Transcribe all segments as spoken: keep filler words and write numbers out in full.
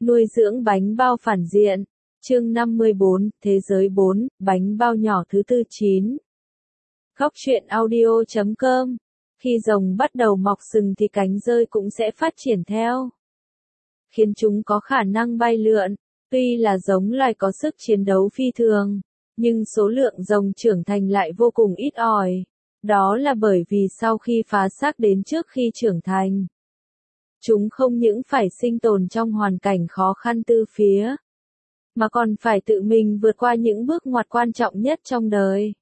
Nuôi dưỡng bánh bao phản diện. Chương năm mươi bốn, Thế giới bốn, bánh bao nhỏ thứ tư chín. Góc truyện audio chấm com. Khi rồng bắt đầu mọc sừng thì cánh rơi cũng sẽ phát triển theo, khiến chúng có khả năng bay lượn. Tuy là giống loài có sức chiến đấu phi thường, nhưng số lượng rồng trưởng thành lại vô cùng ít ỏi. Đó là bởi vì sau khi phá xác đến trước khi trưởng thành, chúng không những phải sinh tồn trong hoàn cảnh khó khăn từ phía, mà còn phải tự mình vượt qua những bước ngoặt quan trọng nhất trong đời.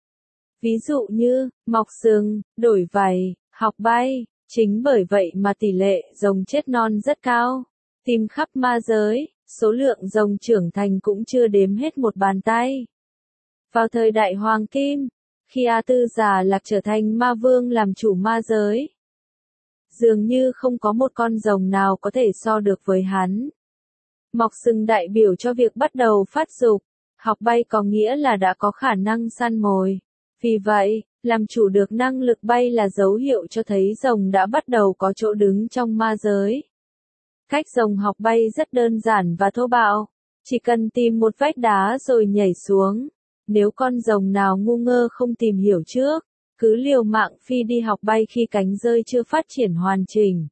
Ví dụ như, mọc sừng, đổi vảy, học bay. Chính bởi vậy mà tỷ lệ rồng chết non rất cao. Tìm khắp ma giới, số lượng rồng trưởng thành cũng chưa đếm hết một bàn tay. Vào thời đại Hoàng Kim, khi A Tư Già Lạc trở thành ma vương làm chủ ma giới, dường như không có một con rồng nào có thể so được với hắn. Mọc sừng đại biểu cho việc bắt đầu phát dục, học bay có nghĩa là đã có khả năng săn mồi. Vì vậy, làm chủ được năng lực bay là dấu hiệu cho thấy rồng đã bắt đầu có chỗ đứng trong ma giới. Cách rồng học bay rất đơn giản và thô bạo, chỉ cần tìm một vách đá rồi nhảy xuống. Nếu con rồng nào ngu ngơ không tìm hiểu trước, cứ liều mạng phi đi học bay khi cánh rơi chưa phát triển hoàn chỉnh,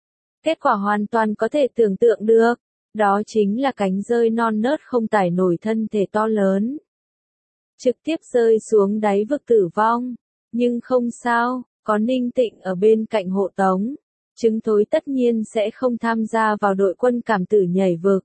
kết quả hoàn toàn có thể tưởng tượng được, đó chính là cánh rơi non nớt không tải nổi thân thể to lớn, trực tiếp rơi xuống đáy vực tử vong. Nhưng không sao, có Ninh Tịnh ở bên cạnh hộ tống, trứng thối tất nhiên sẽ không tham gia vào đội quân cảm tử nhảy vực.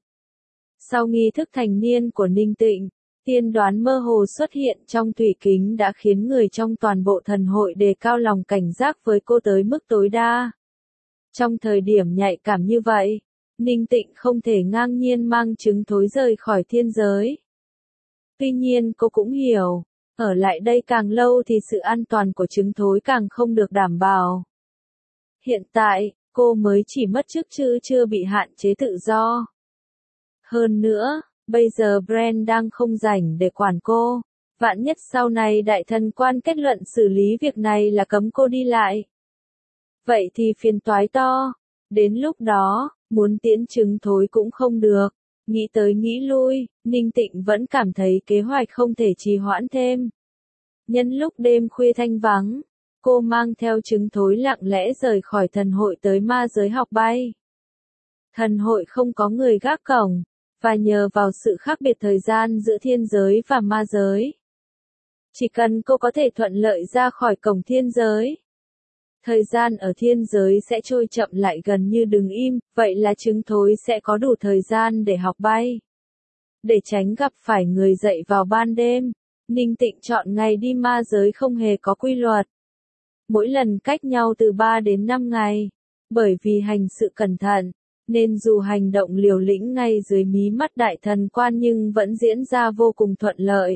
Sau nghi thức thành niên của Ninh Tịnh, tiên đoán mơ hồ xuất hiện trong thủy kính đã khiến người trong toàn bộ thần hội đề cao lòng cảnh giác với cô tới mức tối đa. Trong thời điểm nhạy cảm như vậy, Ninh Tịnh không thể ngang nhiên mang trứng thối rời khỏi thiên giới. Tuy nhiên cô cũng hiểu, ở lại đây càng lâu thì sự an toàn của trứng thối càng không được đảm bảo. Hiện tại, cô mới chỉ mất chức chứ chưa bị hạn chế tự do. Hơn nữa, bây giờ Bran đang không rảnh để quản cô. Vạn nhất sau này đại thần quan kết luận xử lý việc này là cấm cô đi lại, vậy thì phiền toái to. Đến lúc đó, muốn tiễn trứng thối cũng không được. Nghĩ tới nghĩ lui, Ninh Tịnh vẫn cảm thấy kế hoạch không thể trì hoãn thêm. Nhân lúc đêm khuya thanh vắng, cô mang theo trứng thối lặng lẽ rời khỏi thần hội tới ma giới học bay. Thần hội không có người gác cổng, và nhờ vào sự khác biệt thời gian giữa thiên giới và ma giới, chỉ cần cô có thể thuận lợi ra khỏi cổng thiên giới, thời gian ở thiên giới sẽ trôi chậm lại gần như đứng im, vậy là trứng thối sẽ có đủ thời gian để học bay. Để tránh gặp phải người dậy vào ban đêm, Ninh Tịnh chọn ngày đi ma giới không hề có quy luật. Mỗi lần cách nhau từ ba đến năm ngày, bởi vì hành sự cẩn thận, nên dù hành động liều lĩnh ngay dưới mí mắt đại thần quan nhưng vẫn diễn ra vô cùng thuận lợi.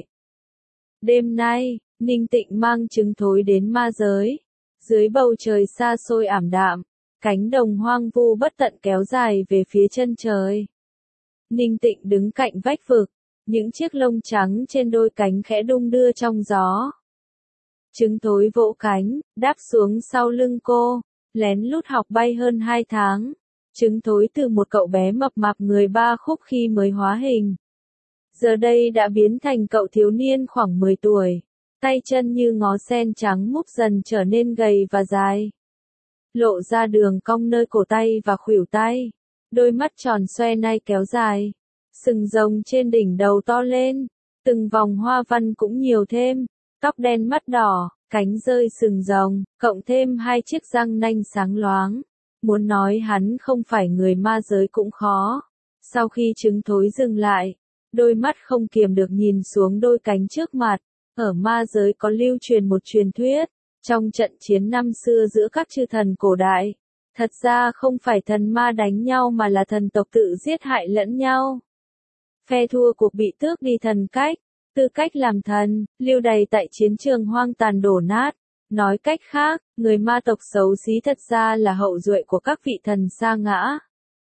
Đêm nay, Ninh Tịnh mang trứng thối đến ma giới. Dưới bầu trời xa xôi ảm đạm, cánh đồng hoang vu bất tận kéo dài về phía chân trời. Ninh Tịnh đứng cạnh vách vực, những chiếc lông trắng trên đôi cánh khẽ đung đưa trong gió. Trứng thối vỗ cánh, đáp xuống sau lưng cô, lén lút học bay hơn hai tháng. Trứng thối từ một cậu bé mập mạp người ba khúc khi mới hóa hình, giờ đây đã biến thành cậu thiếu niên khoảng mười tuổi. Tay chân như ngó sen trắng múc dần trở nên gầy và dài, lộ ra đường cong nơi cổ tay và khuỷu tay. Đôi mắt tròn xoe nai kéo dài, sừng rồng trên đỉnh đầu to lên, từng vòng hoa văn cũng nhiều thêm. Tóc đen mắt đỏ, cánh rơi sừng rồng, cộng thêm hai chiếc răng nanh sáng loáng. Muốn nói hắn không phải người ma giới cũng khó. Sau khi trứng thối dừng lại, đôi mắt không kiềm được nhìn xuống đôi cánh trước mặt. Ở ma giới có lưu truyền một truyền thuyết, trong trận chiến năm xưa giữa các chư thần cổ đại, thật ra không phải thần ma đánh nhau mà là thần tộc tự giết hại lẫn nhau. Phe thua cuộc bị tước đi thần cách, tư cách làm thần, lưu đày tại chiến trường hoang tàn đổ nát. Nói cách khác, người ma tộc xấu xí thật ra là hậu duệ của các vị thần sa ngã.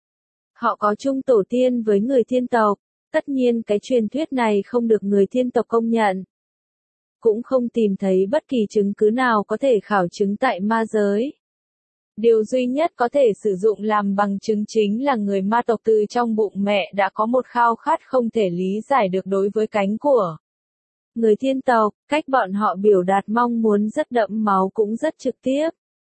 Họ có chung tổ tiên với người thiên tộc, tất nhiên cái truyền thuyết này không được người thiên tộc công nhận. Cũng không tìm thấy bất kỳ chứng cứ nào có thể khảo chứng tại ma giới. Điều duy nhất có thể sử dụng làm bằng chứng chính là người ma tộc từ trong bụng mẹ đã có một khao khát không thể lý giải được đối với cánh của người thiên tộc, cách bọn họ biểu đạt mong muốn rất đẫm máu cũng rất trực tiếp.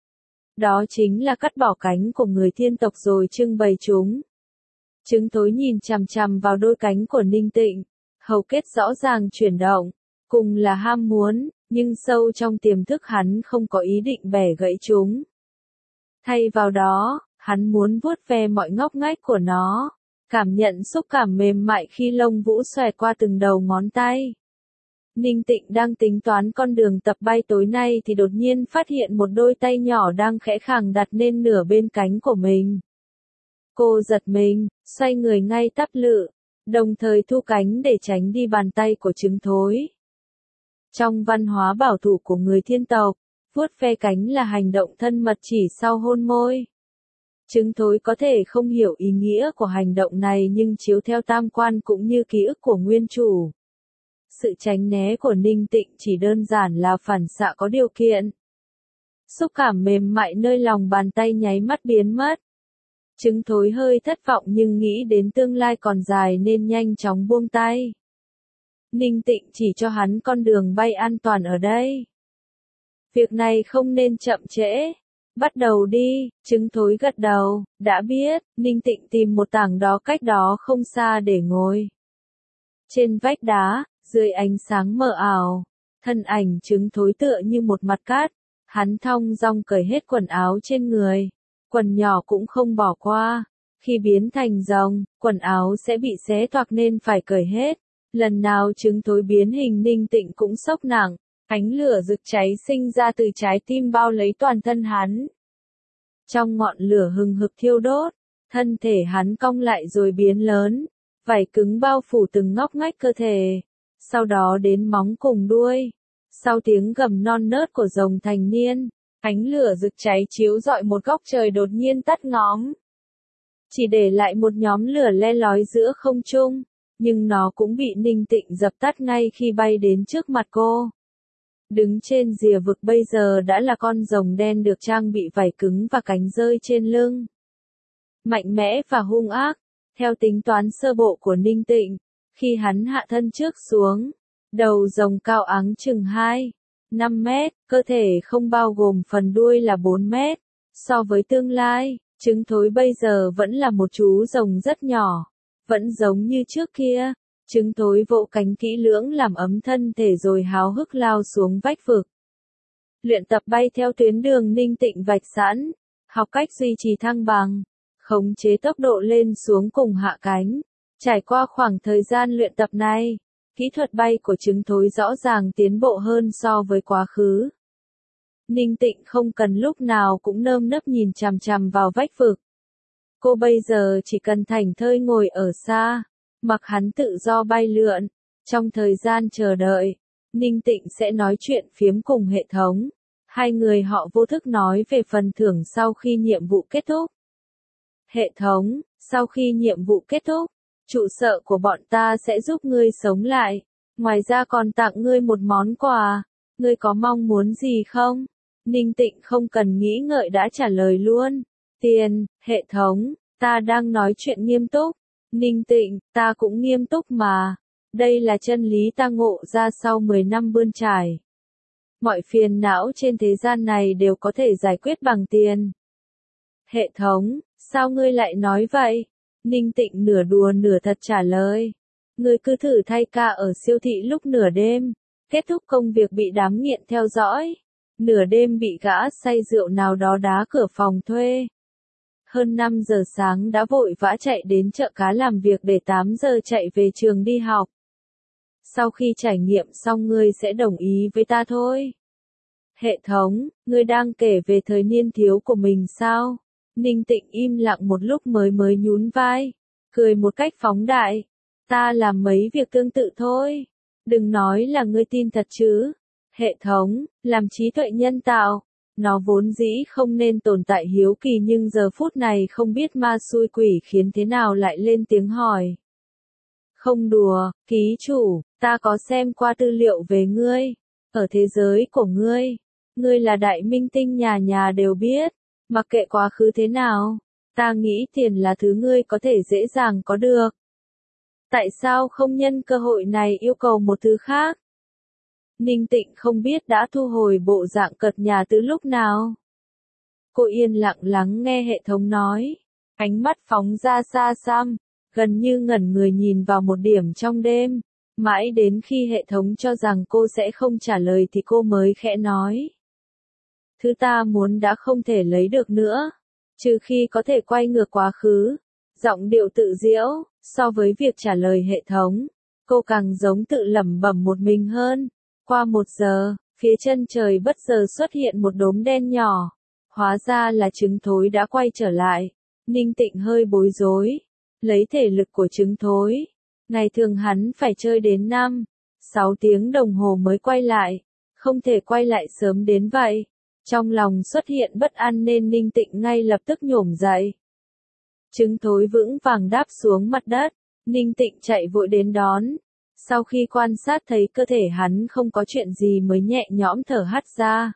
Đó chính là cắt bỏ cánh của người thiên tộc rồi trưng bày chúng. Trứng thối nhìn chằm chằm vào đôi cánh của Ninh Tịnh, hầu kết rõ ràng chuyển động, cùng là ham muốn, nhưng sâu trong tiềm thức hắn không có ý định bẻ gãy chúng. Thay vào đó, hắn muốn vuốt ve mọi ngóc ngách của nó, cảm nhận xúc cảm mềm mại khi lông vũ xòe qua từng đầu ngón tay. Ninh Tịnh đang tính toán con đường tập bay tối nay thì đột nhiên phát hiện một đôi tay nhỏ đang khẽ khàng đặt lên nửa bên cánh của mình. Cô giật mình, xoay người ngay tắp lự, đồng thời thu cánh để tránh đi bàn tay của trứng thối. Trong văn hóa bảo thủ của người thiên tộc, vuốt ve cánh là hành động thân mật chỉ sau hôn môi. Trứng thối có thể không hiểu ý nghĩa của hành động này nhưng chiếu theo tam quan cũng như ký ức của nguyên chủ. Sự tránh né của Ninh Tịnh chỉ đơn giản là phản xạ có điều kiện. Xúc cảm mềm mại nơi lòng bàn tay nháy mắt biến mất. Trứng thối hơi thất vọng nhưng nghĩ đến tương lai còn dài nên nhanh chóng buông tay. Ninh Tịnh chỉ cho hắn con đường bay an toàn ở đây. Việc này không nên chậm trễ. Bắt đầu đi, trứng thối gật đầu, đã biết. Ninh Tịnh tìm một tảng đá cách đó không xa để ngồi. Trên vách đá, dưới ánh sáng mờ ảo, thân ảnh trứng thối tựa như một mặt cát. Hắn thong dong cởi hết quần áo trên người. Quần nhỏ cũng không bỏ qua. Khi biến thành rồng, quần áo sẽ bị xé toạc nên phải cởi hết. Lần nào trứng thối biến hình Ninh Tịnh cũng sốc nặng. Ánh lửa rực cháy sinh ra từ trái tim bao lấy toàn thân hắn. Trong ngọn lửa hừng hực thiêu đốt, thân thể hắn cong lại rồi biến lớn. Vảy cứng bao phủ từng ngóc ngách cơ thể. Sau đó đến móng cùng đuôi. Sau tiếng gầm non nớt của rồng thành niên, ánh lửa rực cháy chiếu rọi một góc trời đột nhiên tắt ngóm. Chỉ để lại một nhóm lửa le lói giữa không trung, nhưng nó cũng bị Ninh Tịnh dập tắt ngay khi bay đến trước mặt cô. Đứng trên rìa vực bây giờ đã là con rồng đen được trang bị vảy cứng và cánh rơi trên lưng. Mạnh mẽ và hung ác, theo tính toán sơ bộ của Ninh Tịnh, khi hắn hạ thân trước xuống, đầu rồng cao áng chừng hai, năm mét, cơ thể không bao gồm phần đuôi là bốn mét. So với tương lai, trứng thối bây giờ vẫn là một chú rồng rất nhỏ, vẫn giống như trước kia. Trứng thối vỗ cánh kỹ lưỡng làm ấm thân thể rồi háo hức lao xuống vách vực. Luyện tập bay theo tuyến đường Ninh Tịnh vạch sẵn, học cách duy trì thăng bằng, khống chế tốc độ lên xuống cùng hạ cánh. Trải qua khoảng thời gian luyện tập này, kỹ thuật bay của trứng thối rõ ràng tiến bộ hơn so với quá khứ. Ninh Tịnh không cần lúc nào cũng nơm nớp nhìn chằm chằm vào vách vực. Cô bây giờ chỉ cần thảnh thơi ngồi ở xa, mặc hắn tự do bay lượn. Trong thời gian chờ đợi, Ninh Tịnh sẽ nói chuyện phiếm cùng hệ thống. Hai người họ vô thức nói về phần thưởng sau khi nhiệm vụ kết thúc. Hệ thống, sau khi nhiệm vụ kết thúc, trụ sở của bọn ta sẽ giúp ngươi sống lại. Ngoài ra còn tặng ngươi một món quà. Ngươi có mong muốn gì không? Ninh Tịnh không cần nghĩ ngợi đã trả lời luôn. Tiền, hệ thống, ta đang nói chuyện nghiêm túc. Ninh Tịnh, ta cũng nghiêm túc mà. Đây là chân lý ta ngộ ra sau mười năm bươn trải. Mọi phiền não trên thế gian này đều có thể giải quyết bằng tiền. Hệ thống, sao ngươi lại nói vậy? Ninh Tịnh nửa đùa nửa thật trả lời. Ngươi cứ thử thay ca ở siêu thị lúc nửa đêm. Kết thúc công việc bị đám nghiện theo dõi. Nửa đêm bị gã say rượu nào đó đá cửa phòng thuê. Hơn năm giờ sáng đã vội vã chạy đến chợ cá làm việc để tám giờ chạy về trường đi học. Sau khi trải nghiệm xong ngươi sẽ đồng ý với ta thôi. Hệ thống, ngươi đang kể về thời niên thiếu của mình sao? Ninh Tịnh im lặng một lúc mới mới nhún vai, cười một cách phóng đại. Ta làm mấy việc tương tự thôi. Đừng nói là ngươi tin thật chứ. Hệ thống, làm trí tuệ nhân tạo. Nó vốn dĩ không nên tồn tại hiếu kỳ nhưng giờ phút này không biết ma xui quỷ khiến thế nào lại lên tiếng hỏi. Không đùa, ký chủ, ta có xem qua tư liệu về ngươi. Ở thế giới của ngươi, ngươi là đại minh tinh nhà nhà đều biết. Mặc kệ quá khứ thế nào, ta nghĩ tiền là thứ ngươi có thể dễ dàng có được. Tại sao không nhân cơ hội này yêu cầu một thứ khác? Ninh Tịnh không biết đã thu hồi bộ dạng cợt nhả từ lúc nào. Cô yên lặng lắng nghe hệ thống nói, ánh mắt phóng ra xa xăm, gần như ngẩn người nhìn vào một điểm trong đêm, mãi đến khi hệ thống cho rằng cô sẽ không trả lời thì cô mới khẽ nói. Thứ ta muốn đã không thể lấy được nữa, trừ khi có thể quay ngược quá khứ. Giọng điệu tự diễu, so với việc trả lời hệ thống, cô càng giống tự lẩm bẩm một mình hơn. Qua một giờ, phía chân trời bất ngờ xuất hiện một đốm đen nhỏ. Hóa ra là trứng thối đã quay trở lại. Ninh Tịnh hơi bối rối. Lấy thể lực của trứng thối, ngày thường hắn phải chơi đến năm, sáu tiếng đồng hồ mới quay lại. Không thể quay lại sớm đến vậy. Trong lòng xuất hiện bất an nên Ninh Tịnh ngay lập tức nhổm dậy. Trứng thối vững vàng đáp xuống mặt đất. Ninh Tịnh chạy vội đến đón. Sau khi quan sát thấy cơ thể hắn không có chuyện gì mới nhẹ nhõm thở hắt ra.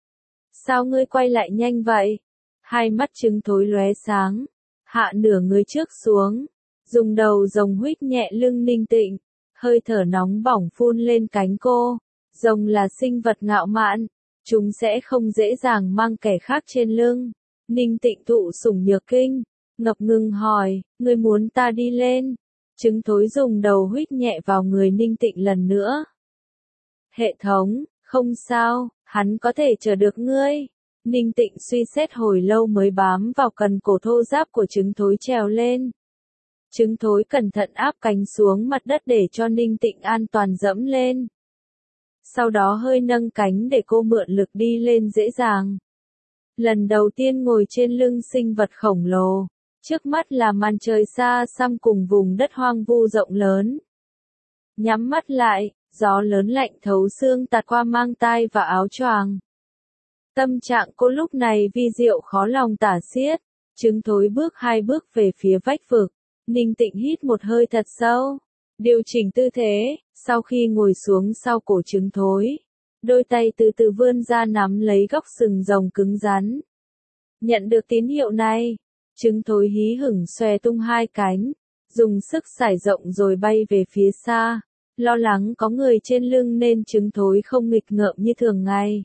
Sao ngươi quay lại nhanh vậy? Hai mắt trứng thối lóe sáng. Hạ nửa người trước xuống. Dùng đầu rồng huých nhẹ lưng Ninh Tịnh. Hơi thở nóng bỏng phun lên cánh cô. Rồng là sinh vật ngạo mạn. Chúng sẽ không dễ dàng mang kẻ khác trên lưng. Ninh Tịnh thụ sủng nhược kinh. Ngập ngừng hỏi, ngươi muốn ta đi lên? Trứng thối dùng đầu huých nhẹ vào người Ninh Tịnh lần nữa. Hệ thống, không sao, hắn có thể chờ được ngươi. Ninh Tịnh suy xét hồi lâu mới bám vào cần cổ thô ráp của trứng thối trèo lên. Trứng thối cẩn thận áp cánh xuống mặt đất để cho Ninh Tịnh an toàn dẫm lên. Sau đó hơi nâng cánh để cô mượn lực đi lên dễ dàng. Lần đầu tiên ngồi trên lưng sinh vật khổng lồ. Trước mắt là màn trời xa xăm cùng vùng đất hoang vu rộng lớn. Nhắm mắt lại, gió lớn lạnh thấu xương tạt qua mang tai và áo choàng. Tâm trạng cô lúc này vi diệu khó lòng tả xiết. Trứng thối bước hai bước về phía vách vực. Ninh Tịnh hít một hơi thật sâu. Điều chỉnh tư thế, sau khi ngồi xuống sau cổ trứng thối. Đôi tay từ từ vươn ra nắm lấy góc sừng rồng cứng rắn. Nhận được tín hiệu này. Trứng thối hí hửng xòe tung hai cánh, dùng sức sải rộng rồi bay về phía xa. Lo lắng có người trên lưng nên trứng thối không nghịch ngợm như thường ngày.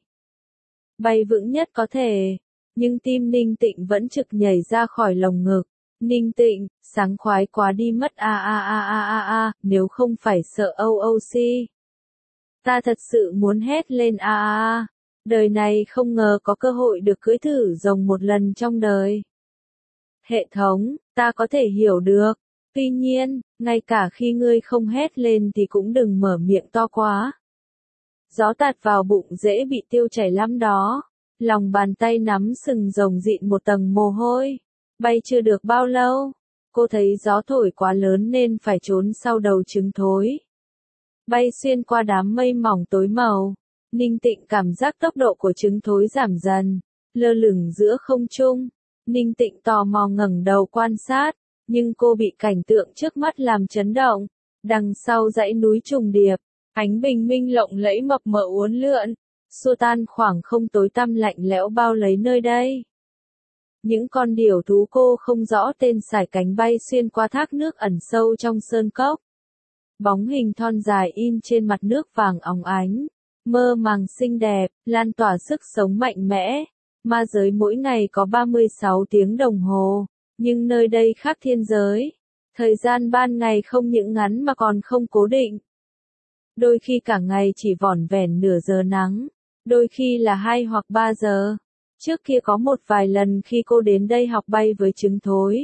Bay vững nhất có thể, nhưng tim Ninh Tịnh vẫn trực nhảy ra khỏi lồng ngực. Ninh Tịnh, sảng khoái quá đi mất a a a a a a, nếu không phải sợ ô ô xê. Ta thật sự muốn hét lên a a a, đời này không ngờ có cơ hội được cưỡi thử rồng một lần trong đời. Hệ thống, ta có thể hiểu được. Tuy nhiên, ngay cả khi ngươi không hét lên thì cũng đừng mở miệng to quá. Gió tạt vào bụng dễ bị tiêu chảy lắm đó. Lòng bàn tay nắm sừng rồng dịn một tầng mồ hôi. Bay chưa được bao lâu. Cô thấy gió thổi quá lớn nên phải trốn sau đầu trứng thối. Bay xuyên qua đám mây mỏng tối màu. Ninh Tịnh cảm giác tốc độ của trứng thối giảm dần. Lơ lửng giữa không trung. Ninh Tịnh tò mò ngẩng đầu quan sát, nhưng cô bị cảnh tượng trước mắt làm chấn động. Đằng sau dãy núi trùng điệp, ánh bình minh lộng lẫy mập mờ uốn lượn, xua tan khoảng không tối tăm lạnh lẽo bao lấy nơi đây. Những con điểu thú cô không rõ tên sải cánh bay xuyên qua thác nước ẩn sâu trong sơn cốc. Bóng hình thon dài in trên mặt nước vàng óng ánh, mơ màng xinh đẹp, lan tỏa sức sống mạnh mẽ. Ma giới mỗi ngày có ba mươi sáu tiếng đồng hồ, nhưng nơi đây khác thiên giới. Thời gian ban ngày không những ngắn mà còn không cố định. Đôi khi cả ngày chỉ vỏn vẹn nửa giờ nắng, đôi khi là hai hoặc ba giờ. Trước kia có một vài lần khi cô đến đây học bay với trứng thối.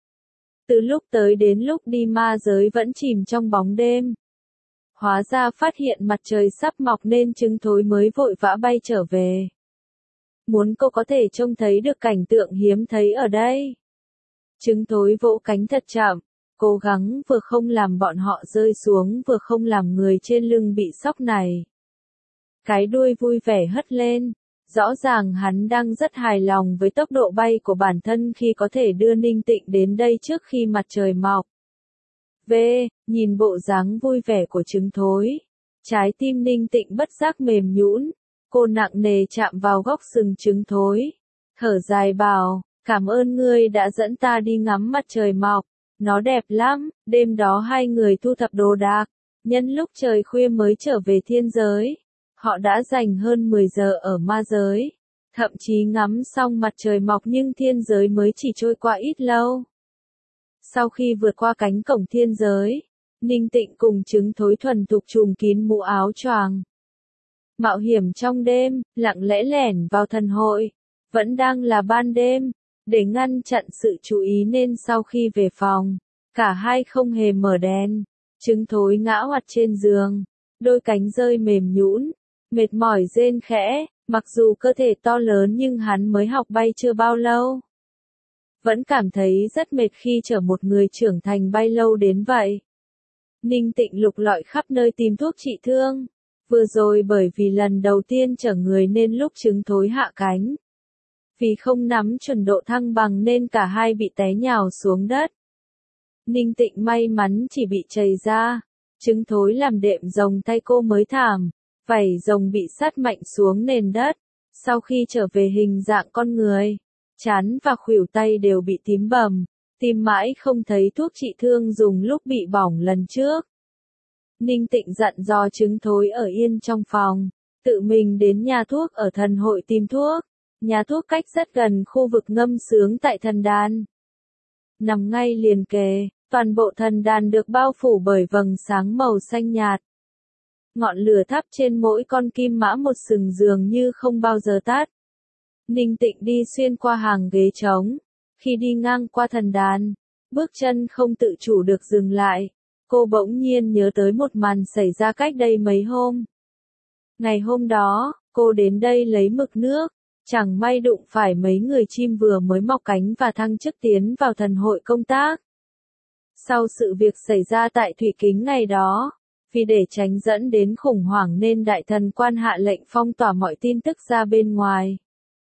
Từ lúc tới đến lúc đi ma giới vẫn chìm trong bóng đêm. Hóa ra phát hiện mặt trời sắp mọc nên trứng thối mới vội vã bay trở về. Muốn cô có thể trông thấy được cảnh tượng hiếm thấy ở đây. Trứng thối vỗ cánh thật chậm, cố gắng vừa không làm bọn họ rơi xuống vừa không làm người trên lưng bị sốc này. Cái đuôi vui vẻ hất lên, rõ ràng hắn đang rất hài lòng với tốc độ bay của bản thân khi có thể đưa Ninh Tịnh đến đây trước khi mặt trời mọc. V, nhìn bộ dáng vui vẻ của trứng thối, trái tim Ninh Tịnh bất giác mềm nhũn. Cô nặng nề chạm vào góc sừng trứng thối. thở dài bảo, cảm ơn ngươi đã dẫn ta đi ngắm mặt trời mọc, nó đẹp lắm. Đêm đó hai người thu thập đồ đạc, nhân lúc trời khuya mới trở về thiên giới. Họ đã dành hơn mười giờ ở ma giới, thậm chí ngắm xong mặt trời mọc nhưng thiên giới mới chỉ trôi qua ít lâu. Sau khi vượt qua cánh cổng thiên giới, Ninh Tịnh cùng Trứng Thối thuần thục trùm kín mũ áo choàng. Mạo hiểm trong đêm, lặng lẽ lẻn vào thần hội, vẫn đang là ban đêm, để ngăn chặn sự chú ý nên sau khi về phòng, cả hai không hề mở đèn. Trứng Thối ngã oặt trên giường, đôi cánh rơi mềm nhũn, mệt mỏi rên khẽ, mặc dù cơ thể to lớn nhưng hắn mới học bay chưa bao lâu. Vẫn cảm thấy rất mệt khi chở một người trưởng thành bay lâu đến vậy. Ninh Tịnh lục lọi khắp nơi tìm thuốc trị thương. Vừa rồi bởi vì lần đầu tiên chở người nên lúc Trứng Thối hạ cánh, vì không nắm chuẩn độ thăng bằng nên cả hai bị té nhào xuống đất. Ninh Tịnh may mắn chỉ bị chày da, Trứng Thối làm đệm rồng tay cô mới thảm, vảy rồng bị sát mạnh xuống nền đất. Sau khi trở về hình dạng con người, trán và khuỷu tay đều bị tím bầm, tìm mãi không thấy thuốc trị thương dùng lúc bị bỏng lần trước. Ninh Tịnh dặn dò Trứng Thối ở yên trong phòng, tự mình đến nhà thuốc ở thần hội tìm thuốc. Nhà thuốc cách rất gần khu vực ngâm sướng tại thần đàn. Nằm ngay liền kề, toàn bộ thần đàn được bao phủ bởi vầng sáng màu xanh nhạt. Ngọn lửa thắp trên mỗi con kim mã một sừng dường như không bao giờ tắt. Ninh Tịnh đi xuyên qua hàng ghế trống. Khi đi ngang qua thần đàn, bước chân không tự chủ được dừng lại. Cô bỗng nhiên nhớ tới một màn xảy ra cách đây mấy hôm. Ngày hôm đó, cô đến đây lấy mực nước. Chẳng may đụng phải mấy người chim vừa mới mọc cánh và thăng chức tiến vào thần hội công tác. Sau sự việc xảy ra tại Thủy Kính ngày đó, vì để tránh dẫn đến khủng hoảng nên đại thần quan hạ lệnh phong tỏa mọi tin tức ra bên ngoài.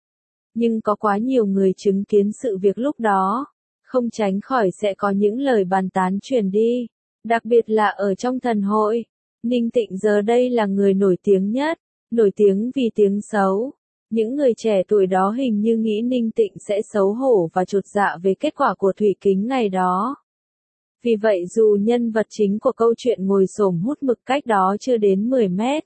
Nhưng có quá nhiều người chứng kiến sự việc lúc đó, không tránh khỏi sẽ có những lời bàn tán truyền đi, đặc biệt là ở trong thần hội. Ninh Tịnh giờ đây là người nổi tiếng nhất, nổi tiếng vì tiếng xấu. Những người trẻ tuổi đó hình như nghĩ Ninh Tịnh sẽ xấu hổ và chột dạ về kết quả của Thủy Kính ngày đó. Vì vậy dù nhân vật chính của câu chuyện ngồi xổm hút mực cách đó chưa đến mười mét.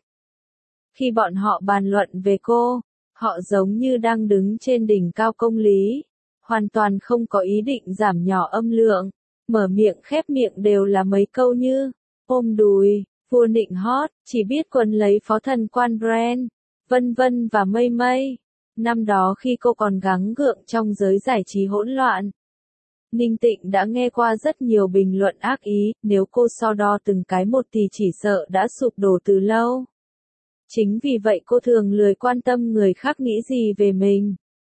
Khi bọn họ bàn luận về cô, họ giống như đang đứng trên đỉnh cao công lý, hoàn toàn không có ý định giảm nhỏ âm lượng, mở miệng khép miệng đều là mấy câu như, ôm đùi, vua nịnh hót, chỉ biết quấn lấy phó thần quan Bran, vân vân và mây mây. Năm đó khi cô còn gắng gượng trong giới giải trí hỗn loạn, Ninh Tịnh đã nghe qua rất nhiều bình luận ác ý, nếu cô so đo từng cái một thì chỉ sợ đã sụp đổ từ lâu. Chính vì vậy cô thường lười quan tâm người khác nghĩ gì về mình.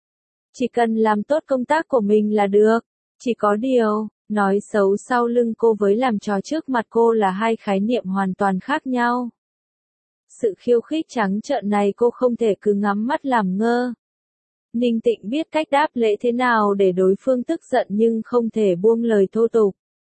Chỉ cần làm tốt công tác của mình là được. Chỉ có điều, nói xấu sau lưng cô với làm trò trước mặt cô là hai khái niệm hoàn toàn khác nhau. Sự khiêu khích trắng trợn này cô không thể cứ ngắm mắt làm ngơ. Ninh Tịnh biết cách đáp lễ thế nào để đối phương tức giận nhưng không thể buông lời thô tục.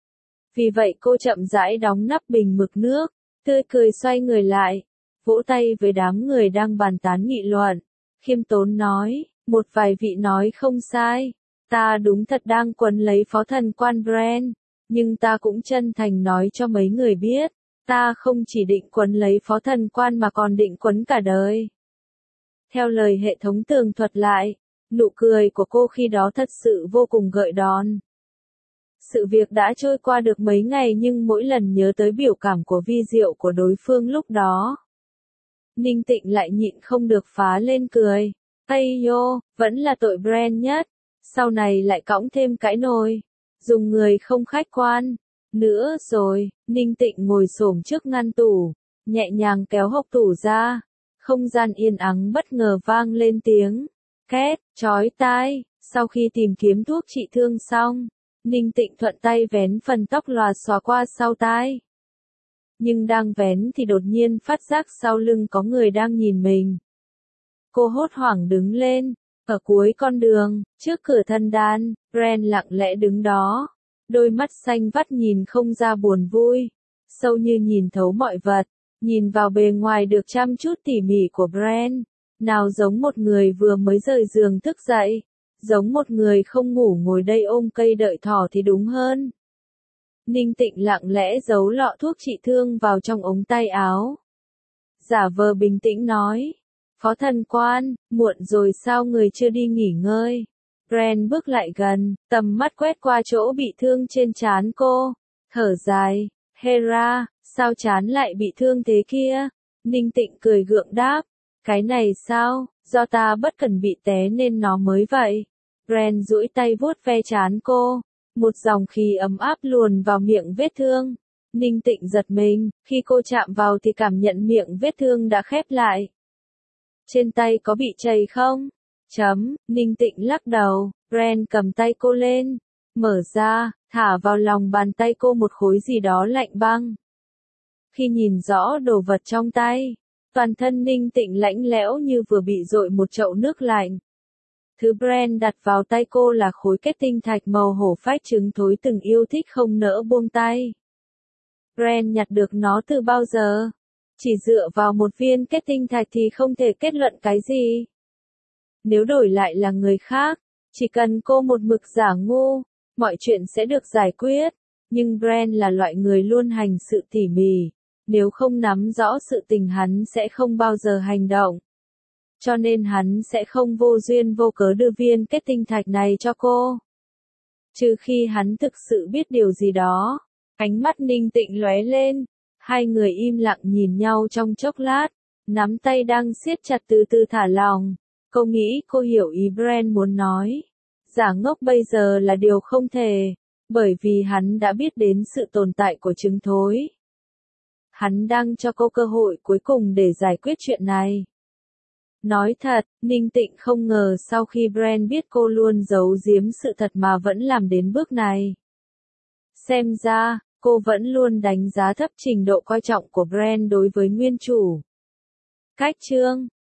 Vì vậy cô chậm rãi đóng nắp bình mực nước, tươi cười xoay người lại, vỗ tay với đám người đang bàn tán nghị luận, khiêm tốn nói, một vài vị nói không sai, ta đúng thật đang quấn lấy phó thần quan Bran, nhưng ta cũng chân thành nói cho mấy người biết, ta không chỉ định quấn lấy phó thần quan mà còn định quấn cả đời. Theo lời hệ thống tường thuật lại, nụ cười của cô khi đó thật sự vô cùng gợi đòn. Sự việc đã trôi qua được mấy ngày nhưng mỗi lần nhớ tới biểu cảm của vi diệu của đối phương lúc đó, Ninh Tịnh lại nhịn không được phá lên cười. Ây yo, vẫn là tội Bran nhất, sau này lại cõng thêm cãi nồi, dùng người không khách quan. Nữa rồi, Ninh Tịnh ngồi xổm trước ngăn tủ, nhẹ nhàng kéo hộc tủ ra. Không gian yên ắng bất ngờ vang lên tiếng két, chói tai. Sau khi tìm kiếm thuốc trị thương xong, Ninh Tịnh thuận tay vén phần tóc lòa xòa qua sau tai. Nhưng đang vén thì đột nhiên phát giác sau lưng có người đang nhìn mình. Cô hốt hoảng đứng lên, ở cuối con đường, trước cửa thần đàn, Bran lặng lẽ đứng đó, đôi mắt xanh vắt nhìn không ra buồn vui, sâu như nhìn thấu mọi vật. Nhìn vào bề ngoài được chăm chút tỉ mỉ của Bran, nào giống một người vừa mới rời giường thức dậy, giống một người không ngủ ngồi đây ôm cây đợi thỏ thì đúng hơn. Ninh Tịnh lặng lẽ giấu lọ thuốc trị thương vào trong ống tay áo. Giả vờ bình tĩnh nói, Phó thần quan, muộn rồi sao người chưa đi nghỉ ngơi? Bren bước lại gần, tầm mắt quét qua chỗ bị thương trên trán cô, thở dài, Hera, sao trán lại bị thương thế kia? Ninh Tịnh cười gượng đáp, cái này sao, do ta bất cẩn bị té nên nó mới vậy. Bren duỗi tay vuốt ve trán cô, một dòng khí ấm áp luồn vào miệng vết thương. Ninh Tịnh giật mình, khi cô chạm vào thì cảm nhận miệng vết thương đã khép lại. Trên tay có bị chảy không? Chấm, Ninh Tịnh lắc đầu, Bren cầm tay cô lên, mở ra, thả vào lòng bàn tay cô một khối gì đó lạnh băng. Khi nhìn rõ đồ vật trong tay, toàn thân Ninh Tịnh lạnh lẽo như vừa bị dội một chậu nước lạnh. Thứ Bren đặt vào tay cô là khối kết tinh thạch màu hổ phách trứng thối từng yêu thích không nỡ buông tay. Bren nhặt được nó từ bao giờ? Chỉ dựa vào một viên kết tinh thạch thì không thể kết luận cái gì. Nếu đổi lại là người khác, chỉ cần cô một mực giả ngu, mọi chuyện sẽ được giải quyết. Nhưng Bren là loại người luôn hành sự tỉ mỉ, nếu không nắm rõ sự tình hắn sẽ không bao giờ hành động. Cho nên hắn sẽ không vô duyên vô cớ đưa viên kết tinh thạch này cho cô. Trừ khi hắn thực sự biết điều gì đó. Ánh mắt Ninh Tịnh lóe lên, hai người im lặng nhìn nhau trong chốc lát, nắm tay đang siết chặt từ từ thả lỏng. Cô nghĩ cô hiểu ý Bren muốn nói. Giả ngốc bây giờ là điều không thể, bởi vì hắn đã biết đến sự tồn tại của trứng thối. Hắn đang cho cô cơ hội cuối cùng để giải quyết chuyện này. Nói thật, Ninh Tịnh không ngờ sau khi Bren biết cô luôn giấu giếm sự thật mà vẫn làm đến bước này. Xem ra, cô vẫn luôn đánh giá thấp trình độ coi trọng của Bren đối với nguyên chủ. Cách chương